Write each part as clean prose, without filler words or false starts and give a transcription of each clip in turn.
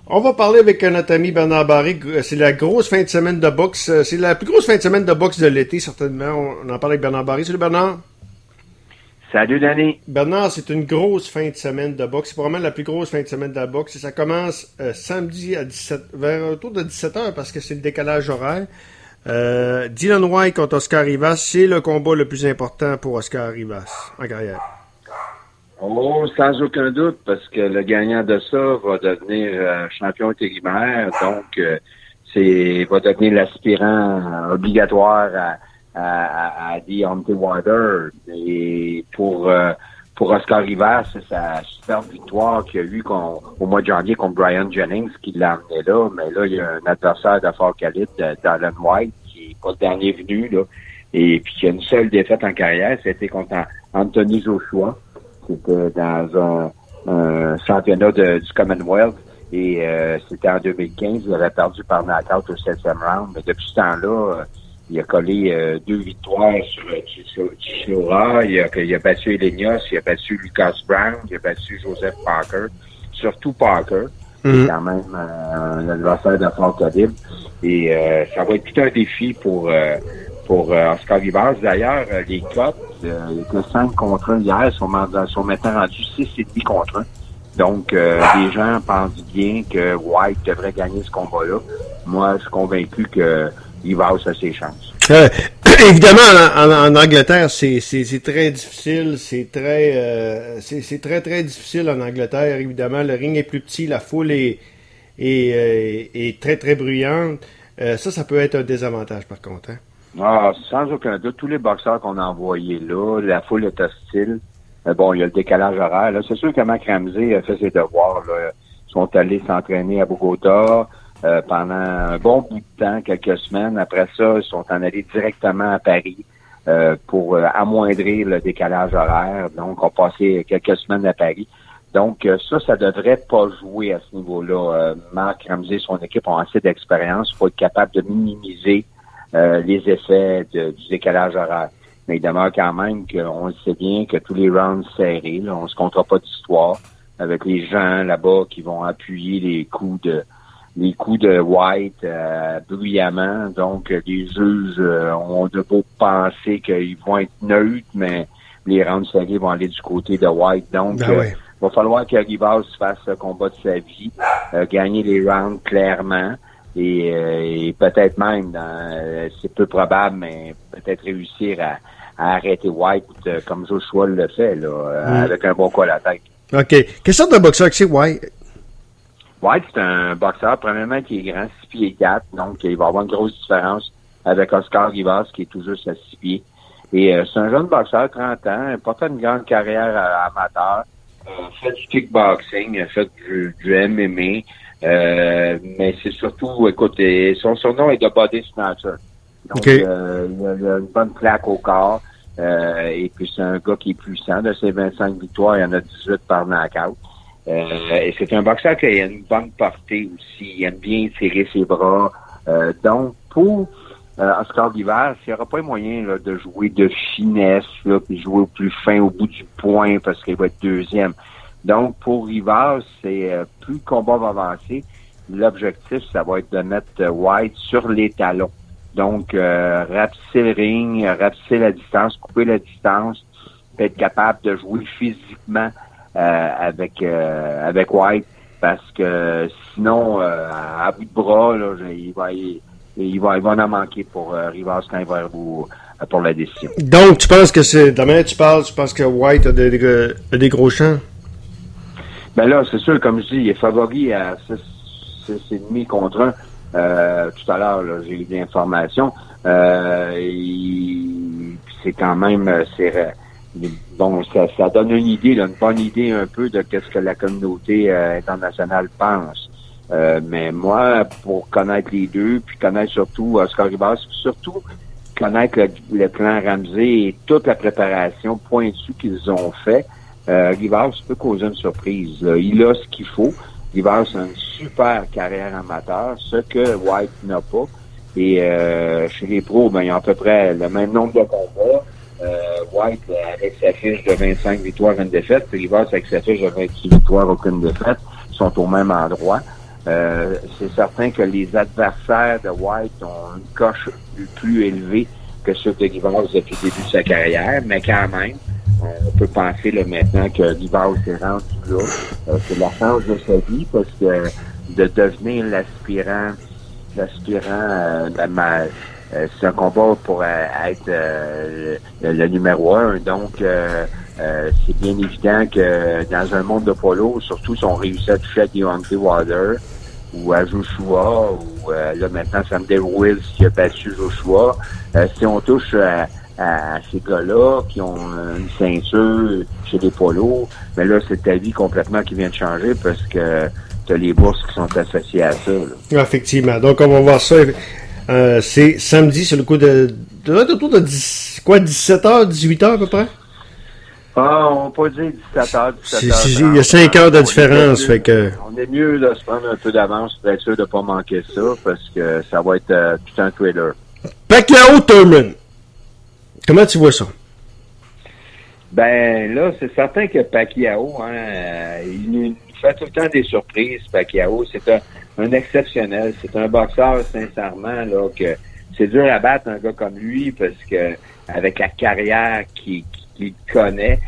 On va parler avec notre ami Bernard Barré. C'est la grosse fin de semaine de boxe. C'est la plus grosse fin de semaine de boxe de l'été, certainement. On en parle avec Bernard Barré. Salut Bernard. Salut Danny. Bernard, c'est une grosse fin de semaine de boxe. C'est probablement la plus grosse fin de semaine de la boxe. Et ça commence samedi à vers autour de 17h parce que c'est le décalage horaire. Dillian Whyte contre Oscar Rivas, c'est le combat le plus important pour Oscar Rivas en carrière. Oh, sans aucun doute, parce que le gagnant de ça va devenir champion intérimaire, donc va devenir l'aspirant obligatoire à Deontay Wilder. Et pour Oscar Rivas, c'est sa superbe victoire qu'il a eu au mois de janvier contre Brian Jennings, qui l'a amené là, mais là, il y a un adversaire de fort calibre, Dillian Whyte, qui est pas le dernier venu, là, et puis qui a une seule défaite en carrière, c'était contre Anthony Joshua. C'était dans un championnat du Commonwealth et c'était en 2015. Il avait perdu par knockout au 7e round. Mais depuis ce temps-là, il a collé 2 victoires sur Chisora. Il a battu Elenius, il a battu Lucas Brown, il a battu Joseph Parker. Surtout Parker, qui est quand même un adversaire de fort calibre. Et ça va être tout un défi pour Oscar Rivas. D'ailleurs, les cotes, il était 5 contre 1 hier, sont maintenant rendus 6,5 contre 1. Donc, les gens pensent bien que White devrait gagner ce combat-là. Moi, je suis convaincu que Rivas a ses chances. Évidemment, en Angleterre, c'est très difficile. C'est très difficile en Angleterre. Évidemment, le ring est plus petit, la foule est très, très bruyante. Ça peut être un désavantage, par contre. Hein? Ah, sans aucun doute. Tous les boxeurs qu'on a envoyés là, la foule est hostile. Bon, il y a le décalage horaire. Là. C'est sûr que Mac Ramsey a fait ses devoirs. Là. Ils sont allés s'entraîner à Bogota pendant un bon bout de temps, quelques semaines. Après ça, ils sont en allés directement à Paris pour amoindrir le décalage horaire. Donc, on passé quelques semaines à Paris. Donc, ça devrait pas jouer à ce niveau-là. Marc Ramsey et son équipe ont assez d'expérience pour être capable de minimiser les effets du décalage horaire. Mais il demeure quand même qu'on le sait bien que tous les rounds serrés, là, on se comptera pas d'histoire avec les gens là-bas qui vont appuyer les coups de White bruyamment. Donc, les juges ont de beau penser qu'ils vont être neutres, mais les rounds serrés vont aller du côté de White. Donc, va falloir que Rivas fasse le combat de sa vie, gagner les rounds clairement. Et peut-être même, c'est peu probable, mais peut-être réussir à arrêter White comme Joshua le fait, là, avec un bon coup à la tête. OK. Quelle sorte de boxeur que c'est White? White, c'est un boxeur, premièrement, qui est grand, 6 pieds 4, donc il va avoir une grosse différence avec Oscar Rivas, qui est tout juste à 6 pieds. Et c'est un jeune boxeur, 30 ans, pas fait une grande carrière amateur, fait du kickboxing, fait du MMA, mais c'est surtout, écoute, son surnom est de Body Snatcher. Donc, il a une bonne plaque au corps, et puis c'est un gars qui est puissant. De ses 25 victoires, il y en a 18 par knockout. Et c'est un boxeur qui a une bonne portée aussi. Il aime bien tirer ses bras. Donc, pour Oscar Rivas, il n'y aura pas moyen là, de jouer de finesse, là, puis jouer au plus fin, au bout du point, parce qu'il va être deuxième. Donc, pour Rivas, c'est plus le combat va avancer, l'objectif, ça va être de mettre White sur les talons. Donc, rapetisser le ring, rapetisser la distance, couper la distance, puis être capable de jouer physiquement avec White, parce que sinon, à bout de bras, là, il va en manquer pour Rivas quand il va pour la décision. Donc, tu penses que tu penses que White a des gros champs? Ben là, c'est sûr, comme je dis, il est favori à 6,5 contre 1. Tout à l'heure, là, j'ai eu des informations. C'est quand même, bon, ça donne une idée, là, une bonne idée un peu de ce que la communauté internationale pense. Mais moi, pour connaître les deux, puis connaître surtout Oscar Rivas, surtout connaître le clan Ramsey et toute la préparation pointue qu'ils ont fait, Rivas peut causer une surprise. Il a ce qu'il faut. Rivas a une super carrière amateur, ce que White n'a pas. Et chez les pros, ben, il y a à peu près le même nombre de combats. White, avec sa fiche de 25 victoires, une défaite, puis Rivas avec sa fiche de 28 victoires, aucune défaite, sont au même endroit. c'est certain que les adversaires de White ont une coche plus élevée que ceux de Givas depuis le début de sa carrière, mais quand même, on peut penser là, maintenant que Givas est rendu là. C'est la chance de sa vie parce que de devenir l'aspirant, c'est un combat pour être le numéro 1. Donc, c'est bien évident que dans un monde de polo, surtout si on réussit à toucher à Deontay Wilder ou à Joshua, ou là maintenant Samuel Wills qui a battu Joshua, si on touche à ces gars-là qui ont une ceinture chez les polos, mais là, c'est ta vie complètement qui vient de changer parce que t'as les bourses qui sont associées à ça. Là. Effectivement. Donc, on va voir ça. C'est samedi, sur le coup de autour de 17h, 18h à peu près? Ah, on peut dire 17h, 17h. Il y a 5 heures de différence, fait que... On est mieux de se prendre un peu d'avance pour être sûr de ne pas manquer ça, parce que ça va être tout un thriller. Pacquiao Thurman. Comment tu vois ça? Ben là, c'est certain que Pacquiao, il nous fait tout le temps des surprises, Pacquiao. C'est un exceptionnel. C'est un boxeur, sincèrement, là, que c'est dur à battre un gars comme lui, parce que avec la carrière qu'il connaît,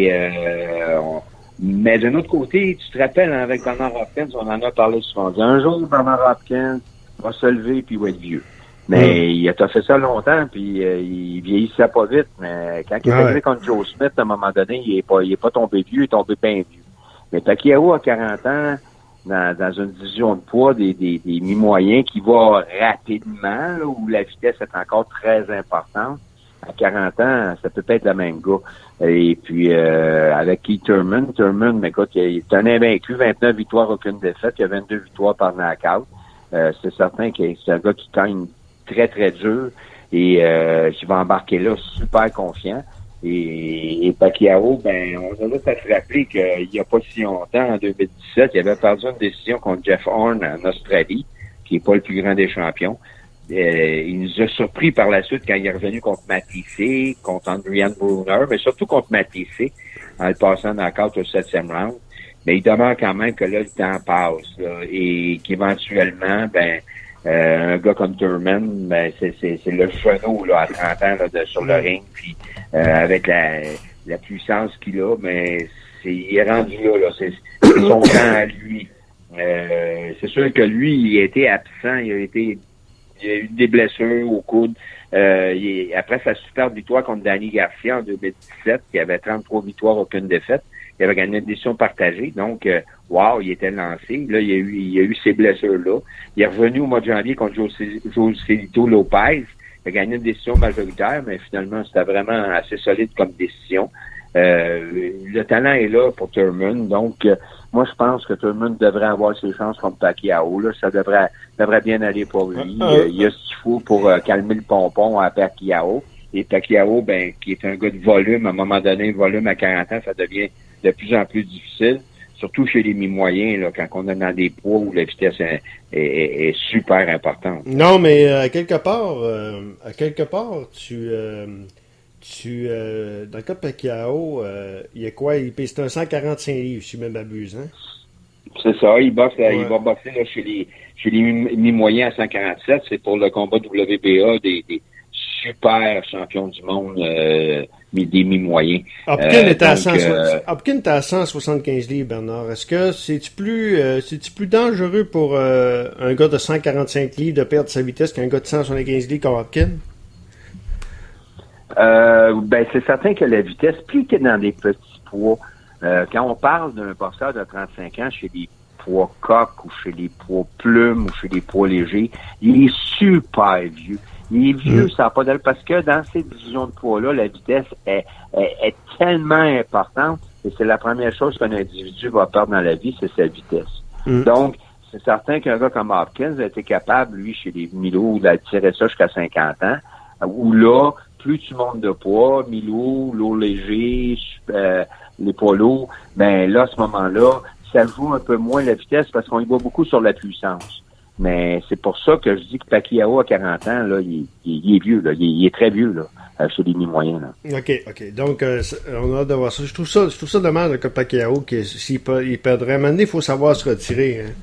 mais d'un autre côté, tu te rappelles, avec Bernard Hopkins, on en a parlé souvent. Un jour, Bernard Hopkins va se lever puis il va être vieux. Mais il a fait ça longtemps, puis il vieillissait pas vite. Mais quand il est arrivé contre Joe Smith, à un moment donné, il est pas tombé vieux, il est tombé bien vieux. Mais Pacquiao à 40 ans, dans une division de poids des mi-moyens qui va rapidement, là, où la vitesse est encore très importante. À 40 ans, ça peut pas être le même gars. Et puis, avec Keith Thurman, mais écoute, il est un invaincu, 29 victoires, aucune défaite. Il y a 22 victoires par knockout. C'est certain que c'est un gars qui gagne très, très dur. Et je vais embarquer là super confiant. Et Pacquiao, ben, on a là à se rappeler qu'il n'y a pas si longtemps, en 2017, il avait perdu une décision contre Jeff Horn en Australie, qui n'est pas le plus grand des champions. Il nous a surpris par la suite quand il est revenu contre Matisse, contre Adrian Brunner, mais surtout contre Matisse, en le passant encore au 7e round. Mais il demeure quand même que là, le temps passe, là, et qu'éventuellement, un gars comme Thurman, c'est le genou, là, à 30 ans, là, sur le ring, puis avec la puissance qu'il a, mais il est rendu là, c'est son temps à lui. C'est sûr que lui, il a été absent, il a eu des blessures au coude. Après sa superbe victoire contre Danny Garcia en 2017, qui avait 33 victoires, aucune défaite, il avait gagné une décision partagée. Donc, il était lancé. Là, il y a eu ces blessures-là. Il est revenu au mois de janvier contre Joselito Lopez. Il a gagné une décision majoritaire, mais finalement, c'était vraiment assez solide comme décision. Le talent est là pour Thurman. Donc, moi, je pense que Thurman devrait avoir ses chances contre Pacquiao. Là, ça devrait bien aller pour lui. Il y a ce qu'il faut pour calmer le pompon à Pacquiao. Et Pacquiao, qui est un gars de volume, à un moment donné, volume à 40 ans, ça devient de plus en plus difficile. Surtout chez les mi-moyens, là, quand on est dans des poids où la vitesse est super importante. Non, mais à quelque part, tu dans le cas de Pacquiao, il y a quoi? C'est un 145 livres, si je ne m'abuse, hein? C'est ça, il va boxer là, chez les mi-moyens à 147. C'est pour le combat WBA des super champions du monde des mi-moyens. Hopkins était à 175 livres, Bernard. Est-ce que c'est-tu plus dangereux pour un gars de 145 livres de perdre sa vitesse qu'un gars de 175 livres comme Hopkins? C'est certain que la vitesse, plus que dans des petits poids, quand on parle d'un boxeur de 35 ans chez les poids coqs ou chez les poids plumes ou chez les poids légers, il est super vieux. Il est vieux, ça n'a pas d'allure, parce que dans ces divisions de poids-là, la vitesse est tellement importante et c'est la première chose qu'un individu va perdre dans la vie, c'est sa vitesse. Donc, c'est certain qu'un gars comme Hopkins a été capable, lui, chez les Milo, d'attirer ça jusqu'à 50 ans, où là, plus tu montes de poids, Milo, lourd léger, les poids lourds, là, à ce moment-là, ça joue un peu moins la vitesse parce qu'on y voit beaucoup sur la puissance. Mais c'est pour ça que je dis que Pacquiao à 40 ans, là, il est vieux, là. Il est très vieux, là, chez les mi-moyens, là. OK. Donc, on a hâte de voir ça. Je trouve ça dommage que Pacquiao, s'il perdrait. Maintenant, il faut savoir se retirer, hein.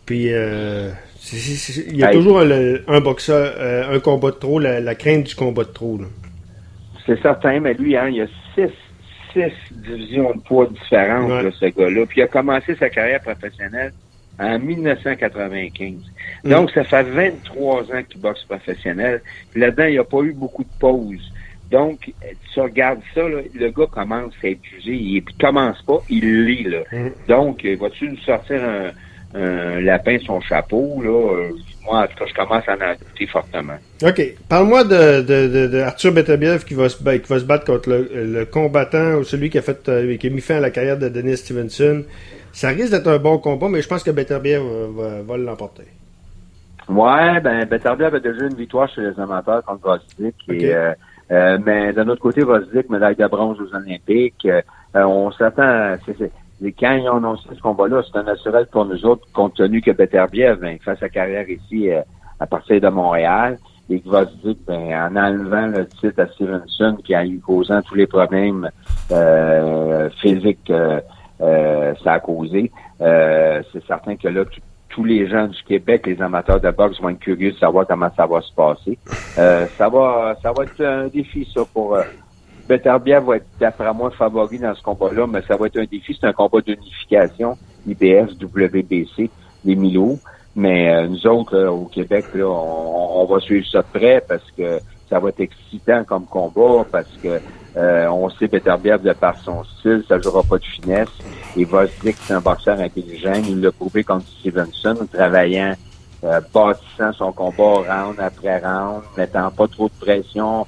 Puis il y a toujours un boxeur, un combat de trop, la crainte du combat de trop. Là. C'est certain, mais lui, hein, il y a six divisions de poids différentes, là, ce gars-là. Puis il a commencé sa carrière professionnelle en 1995. Donc, ça fait 23 ans qu'il boxe professionnel. Puis là-dedans, il n'y a pas eu beaucoup de pauses. Donc, tu regardes ça, là, le gars commence à être usé. Il commence pas, il lit, là. Donc, vas-tu nous sortir un lapin de son chapeau, là? Moi, en tout cas, je commence à en douter fortement. OK. Parle-moi de Arthur Beterbiev qui va se battre contre le combattant ou celui qui a mis fin à la carrière de Dennis Stevenson. Ça risque d'être un bon combat, mais je pense que Beterbiev va l'emporter. Ouais, Beterbiev a déjà une victoire chez les amateurs contre Vosdik. Okay. Mais d'un autre côté, Vosdik, médaille de bronze aux Olympiques. On s'attend... Quand ils ont annoncé ce combat-là, c'est un naturel pour nous autres, compte tenu que Beterbiev fait sa carrière ici à partir de Montréal, et que Vosdik, en enlevant le titre à Stevenson, qui a eu causant tous les problèmes physiques ça a causé, c'est certain que là, tous les gens du Québec, les amateurs de boxe vont être curieux de savoir comment ça va se passer. Ça va être un défi, ça, pour... Beterbiev va être, d'après moi, favori dans ce combat-là, mais ça va être un défi. C'est un combat d'unification, IBF, WBC, les Milo. Mais nous autres, là, au Québec, là, on va suivre ça de près parce que ça va être excitant comme combat, parce que on sait Beterbiev, de par son style, ça jouera pas de finesse. Et Vosdik, c'est un boxeur intelligent. Il l'a prouvé contre Stevenson, travaillant, bâtissant son combat round après round, mettant pas trop de pression.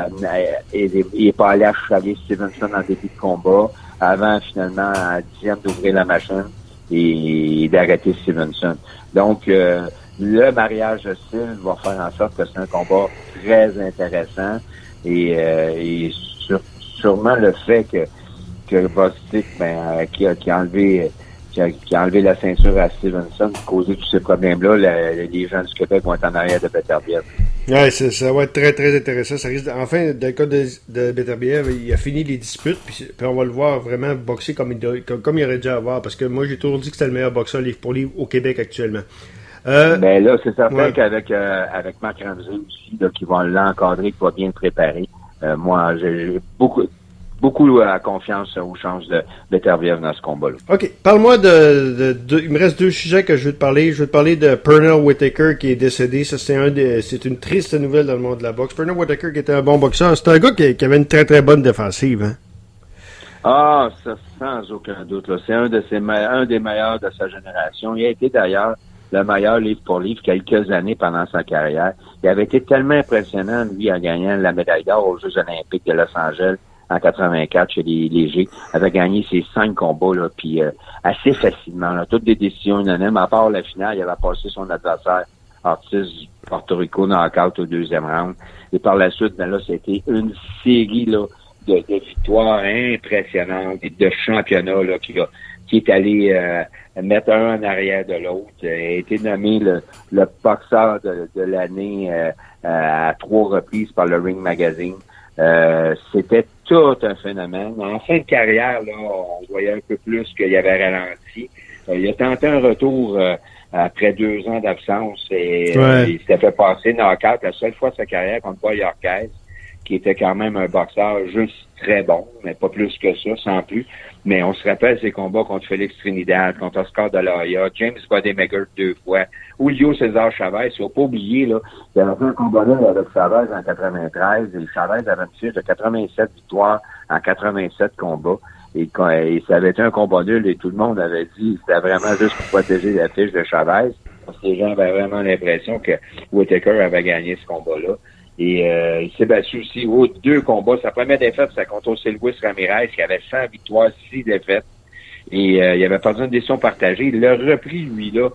Il est pas allé achaler Stevenson en début de combat avant finalement à 10e d'ouvrir la machine et d'arrêter Stevenson. Donc le mariage de style va faire en sorte que c'est un combat très intéressant et sûrement le fait que Vosdik qui a enlevé la ceinture à Stevenson, causé tous ces problèmes-là, les gens du Québec vont être en arrière de Beterbiev. Ouais, ça va être très, très intéressant. Ça risque enfin, dans le cas de Beterbiev, il a fini les disputes, puis on va le voir vraiment boxer comme il aurait dû avoir, parce que moi, j'ai toujours dit que c'était le meilleur boxeur livre pour livre au Québec actuellement. Ben là, c'est certain qu'avec Marc Ramsey aussi, là, qui va l'encadrer, qui va bien le préparer. Moi, j'ai beaucoup confiance aux chances de Beterbiev dans ce combat-là. OK. Parle-moi il me reste deux sujets que je veux te parler. Je veux te parler de Pernell Whitaker qui est décédé. Ça, c'est une triste nouvelle dans le monde de la boxe. Pernell Whitaker qui était un bon boxeur. C'est un gars qui avait une très, très bonne défensive, hein? Ah, ça, sans aucun doute, là. C'est un des meilleurs de sa génération. Il a été d'ailleurs le meilleur livre pour livre quelques années pendant sa carrière. Il avait été tellement impressionnant, lui, en gagnant la médaille d'or aux Jeux olympiques de Los Angeles en 84 chez les légers, avait gagné ses 5 combats, là, puis assez facilement, là, toutes des décisions unanimes, à part la finale, il avait passé son adversaire, Ortiz du Porto Rico, knockout au 2e round, et par la suite, là, c'était une série, là, de victoires impressionnantes, de championnats, là, qui est allé mettre un en arrière de l'autre, a été nommé le boxeur de l'année à 3 reprises par le Ring Magazine. C'était tout un phénomène. En fin de carrière, là, on voyait un peu plus qu'il avait ralenti. Il a tenté un retour après 2 ans d'absence et il s'était fait passer knock-out la seule fois de sa carrière contre Paul Yorkez, qui était quand même un boxeur juste très bon, mais pas plus que ça, sans plus. Mais on se rappelle ses combats contre Félix Trinidad, contre Oscar de la Hoya, James Bodemeger 2 fois, Julio César Chavez. Il ne faut pas oublier, là, il avait fait un combat-là avec Chavez en 93, et Chavez avait une fiche de 87 victoires en 87 combats. Et ça avait été un combat nul, et tout le monde avait dit que c'était vraiment juste pour protéger la fiche de Chavez. Parce que les gens avaient vraiment l'impression que Whitaker avait gagné ce combat-là. Et il s'est battu aussi 2 combats. Sa première défaite, c'était contre Luis Ramirez, qui avait 100 victoires, 6 défaites. Et il avait perdu une décision partagée. Il l'a repris, lui, là,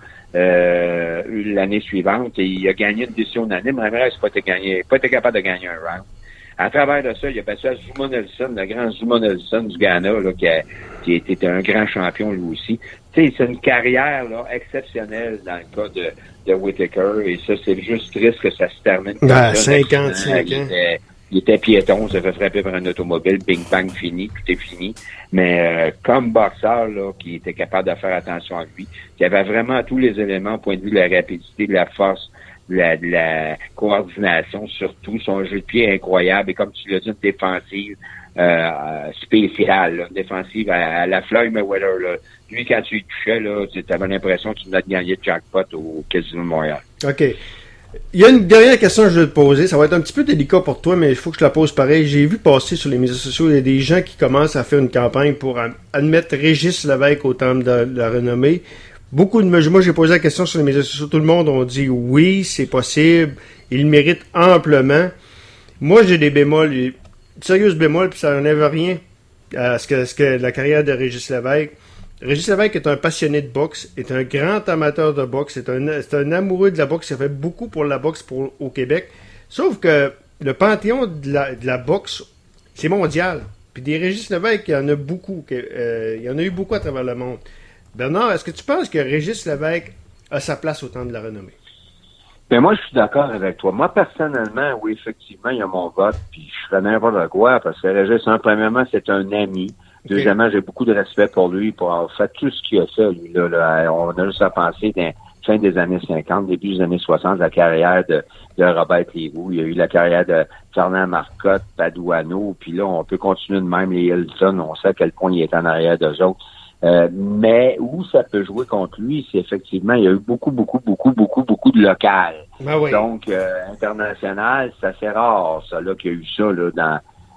l'année suivante. Et il a gagné une décision unanime. Ramirez n'a pas été capable de gagner un round. À travers de ça, il a battu à Zuma Nelson, le grand Zuma Nelson du Ghana, là, qui était un grand champion, lui aussi. Tu sais, c'est une carrière, là, exceptionnelle dans le cas de Whitaker, et ça, c'est juste triste que ça se termine. 55 ans. il était piéton, se fait frapper par un automobile, bing bang fini, tout est fini. Mais comme boxeur, là, qui était capable de faire attention à lui, qui avait vraiment tous les éléments au point de vue de la rapidité, de la force, de la coordination, surtout son jeu de pied incroyable, et comme tu l'as dit, une défensive spéciale, là, une défensive à la Floyd Mayweather. Là. Lui, quand tu y touchais, là, tu avais l'impression que tu venais de gagner le jackpot au Casino de Montréal. OK. Il y a une dernière question que je vais te poser. Ça va être un petit peu délicat pour toi, mais il faut que je la pose pareil. J'ai vu passer sur les médias sociaux, il y a des gens qui commencent à faire une campagne pour admettre Régis Lévesque au temple de la renommée. Moi, j'ai posé la question sur les médias sociaux. Tout le monde a dit oui, c'est possible. Il mérite amplement. Moi, j'ai des bémols, sérieux bémols, puis ça n'enlève rien à ce que la carrière de Régis Lévesque. Régis Lévesque est un passionné de boxe, est un grand amateur de boxe, c'est un amoureux de la boxe, il a fait beaucoup pour la boxe au Québec. Sauf que le panthéon de la boxe, c'est mondial. Puis des Régis Lévesque, il y en a beaucoup. Il y en a eu beaucoup à travers le monde. Bernard, est-ce que tu penses que Régis Lévesque a sa place au temps de la renommée? Ben moi, je suis d'accord avec toi. Moi, personnellement, oui, effectivement, il y a mon vote, puis je ferais n'importe quoi, parce que Régis, premièrement, c'est un ami. Okay. Deuxièmement, j'ai beaucoup de respect pour lui, pour avoir fait tout ce qu'il a fait, lui, là. On a juste à penser dans fin des années 50, début des années 60, la carrière de Robert Lévaux. Il y a eu la carrière de Fernand Marcotte, Paduano, puis là, on peut continuer de même les Hilton. On sait à quel point il est en arrière d'eux autres. Mais où ça peut jouer contre lui, c'est effectivement, il y a eu beaucoup de local. Ah oui. Donc, international, c'est assez rare, ça, là, qu'il y a eu ça, là,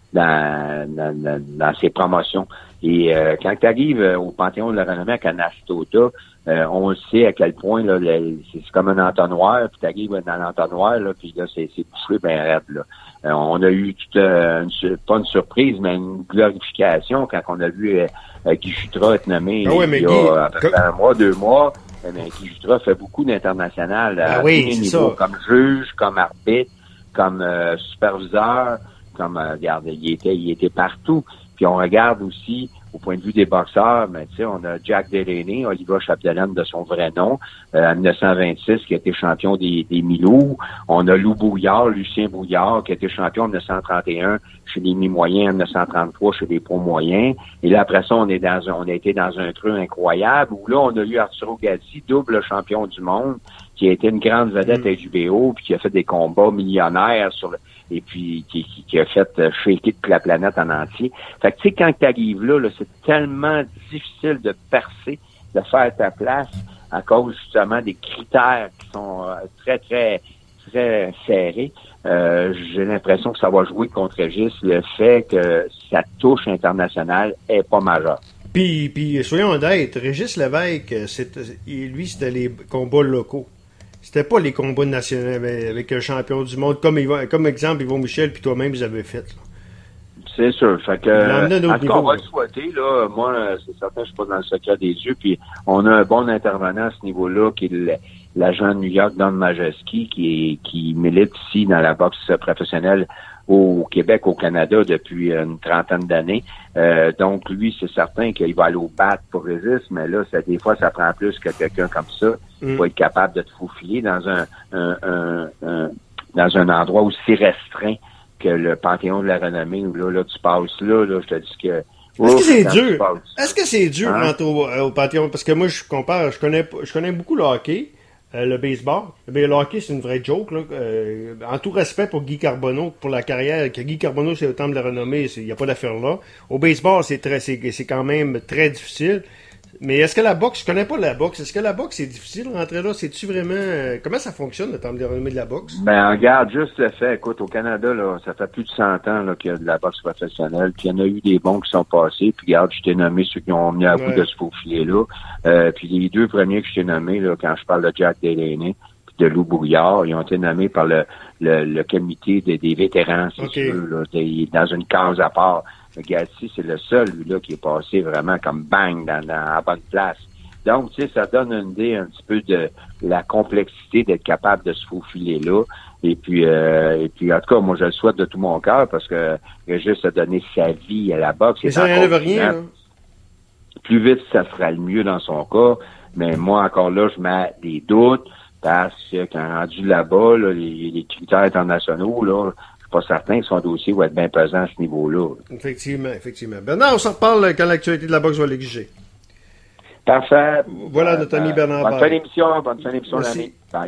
dans ses promotions. Et quand tu arrives au Panthéon de la Renommée à Canastota, on sait à quel point là, c'est comme un entonnoir, puis tu arrives dans l'entonnoir, là, puis là, c'est bouffé bien raide, là. On a eu pas une surprise, mais une glorification quand on a vu Guy Jutras être nommé il y a à peu près un mois, 2 mois. Mais Guy Jutras fait beaucoup d'international à tous les niveaux, comme juge, comme arbitre, comme superviseur, comme regarde, il était partout. Puis on regarde aussi au point de vue des boxeurs, mais tu sais, on a Jack Delaney, Oliver Chapdelaine de son vrai nom, en 1926 qui a été champion des Milous. On a Lou Bouillard, Lucien Bouillard qui a été champion en 1931 chez les mi-moyens, en 1933 chez les pros moyens. Et là après ça, on a été dans un creux incroyable où là on a eu Arturo Gatti, double champion du monde, qui a été une grande vedette à HBO, puis qui a fait des combats millionnaires et puis qui a fait shaker toute la planète en entier. Fait que tu sais, quand tu arrives là, c'est tellement difficile de percer, de faire ta place à cause justement des critères qui sont très, très, très serrés. J'ai l'impression que ça va jouer contre Régis, le fait que sa touche internationale est pas majeure. Puis soyons honnêtes, Régis Lévesque, lui, c'était les combats locaux. C'était pas les combats nationaux avec un champion du monde, comme exemple Yvon Michel puis toi-même vous avez fait. Là. C'est sûr. Fait que en tout cas, on va le souhaiter, là. Moi, c'est certain, je suis pas dans le secret des yeux. Puis on a un bon intervenant à ce niveau-là, qui est l'agent de New York, Don Majewski, qui milite ici dans la boxe professionnelle au Québec, au Canada, depuis une trentaine d'années. Donc, lui, c'est certain qu'il va aller au bat pour Régis, mais là, des fois, ça prend plus que quelqu'un comme ça. Il faut être capable de te faufiler dans un endroit aussi restreint que le Panthéon de la Renommée, où là, tu passes là, je te dis que... Est-ce que c'est dur? Est-ce que c'est dur rentrer au Panthéon? Parce que moi, je compare, je connais beaucoup le hockey, le baseball. Le hockey, c'est une vraie joke, là. En tout respect pour Guy Carbonneau, pour la carrière, que Guy Carbonneau, c'est au temple de la Renommée, il n'y a pas d'affaire là. Au baseball, c'est quand même très difficile. Mais est-ce que la boxe, je connais pas la boxe, est-ce que la boxe c'est difficile de rentrer là? C'est-tu vraiment, comment ça fonctionne le temple de renommée de la boxe? Ben, regarde, juste le fait, écoute, au Canada, là, ça fait plus de 100 ans, là, qu'il y a de la boxe professionnelle, puis il y en a eu des bons qui sont passés, puis regarde, je t'ai nommé ceux qui ont mis à bout de se faufiler là, puis les 2 premiers que je t'ai nommés, là, quand je parle de Jack Delaney, puis de Lou Bouillard, ils ont été nommés par le comité des vétérans, c'est sûr, là, dans une case à part. Gatti, c'est le seul, lui, là, qui est passé vraiment comme bang dans la bonne place. Donc, tu sais, ça donne une idée un petit peu de la complexité d'être capable de se faufiler là. Et puis, en tout cas, moi, je le souhaite de tout mon cœur parce que Régis a donné sa vie à la boxe. Et ça n'enlève rien, là. Plus vite, ça sera le mieux dans son cas. Mais moi, encore là, je mets des doutes parce que quand rendu là-bas, là, les critères internationaux, là, je pas certain que son dossier va être bien pesant à ce niveau-là. Effectivement. Bernard, on s'en reparle quand l'actualité de la boxe va l'exiger. Parfait. Voilà notre ami Bernard Bonne fin d'émission, l'ami. Bye.